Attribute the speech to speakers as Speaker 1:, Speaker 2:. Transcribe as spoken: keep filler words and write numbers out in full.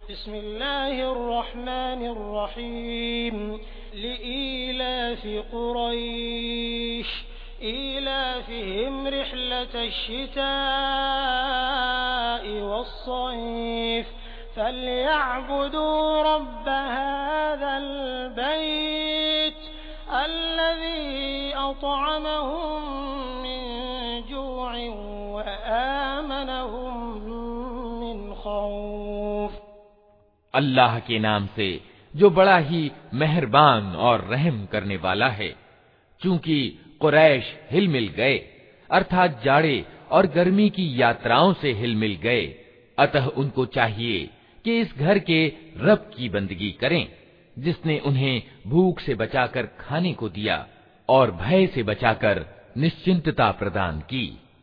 Speaker 1: बिस्मिल्लाहिर्रहमानिर्रहीम लिईलाफि कुरैश ईलाफिहिम रिह्लतश्शिताइ वस्सैफ फल्यअब्दू रब्ब हाज़ल बैत अल्लज़ी अतअमहुम मिन जूअइन व आमनहुम मिन खौफ।
Speaker 2: अल्लाह के नाम से जो बड़ा ही मेहरबान और रहम करने वाला है। चूंकि कुरैश हिल मिल गए, अर्थात जाड़े और गर्मी की यात्राओं से हिल मिल गए, अतः उनको चाहिए कि इस घर के रब की बंदगी करें, जिसने उन्हें भूख से बचाकर खाने को दिया और भय से बचाकर निश्चिंतता प्रदान की।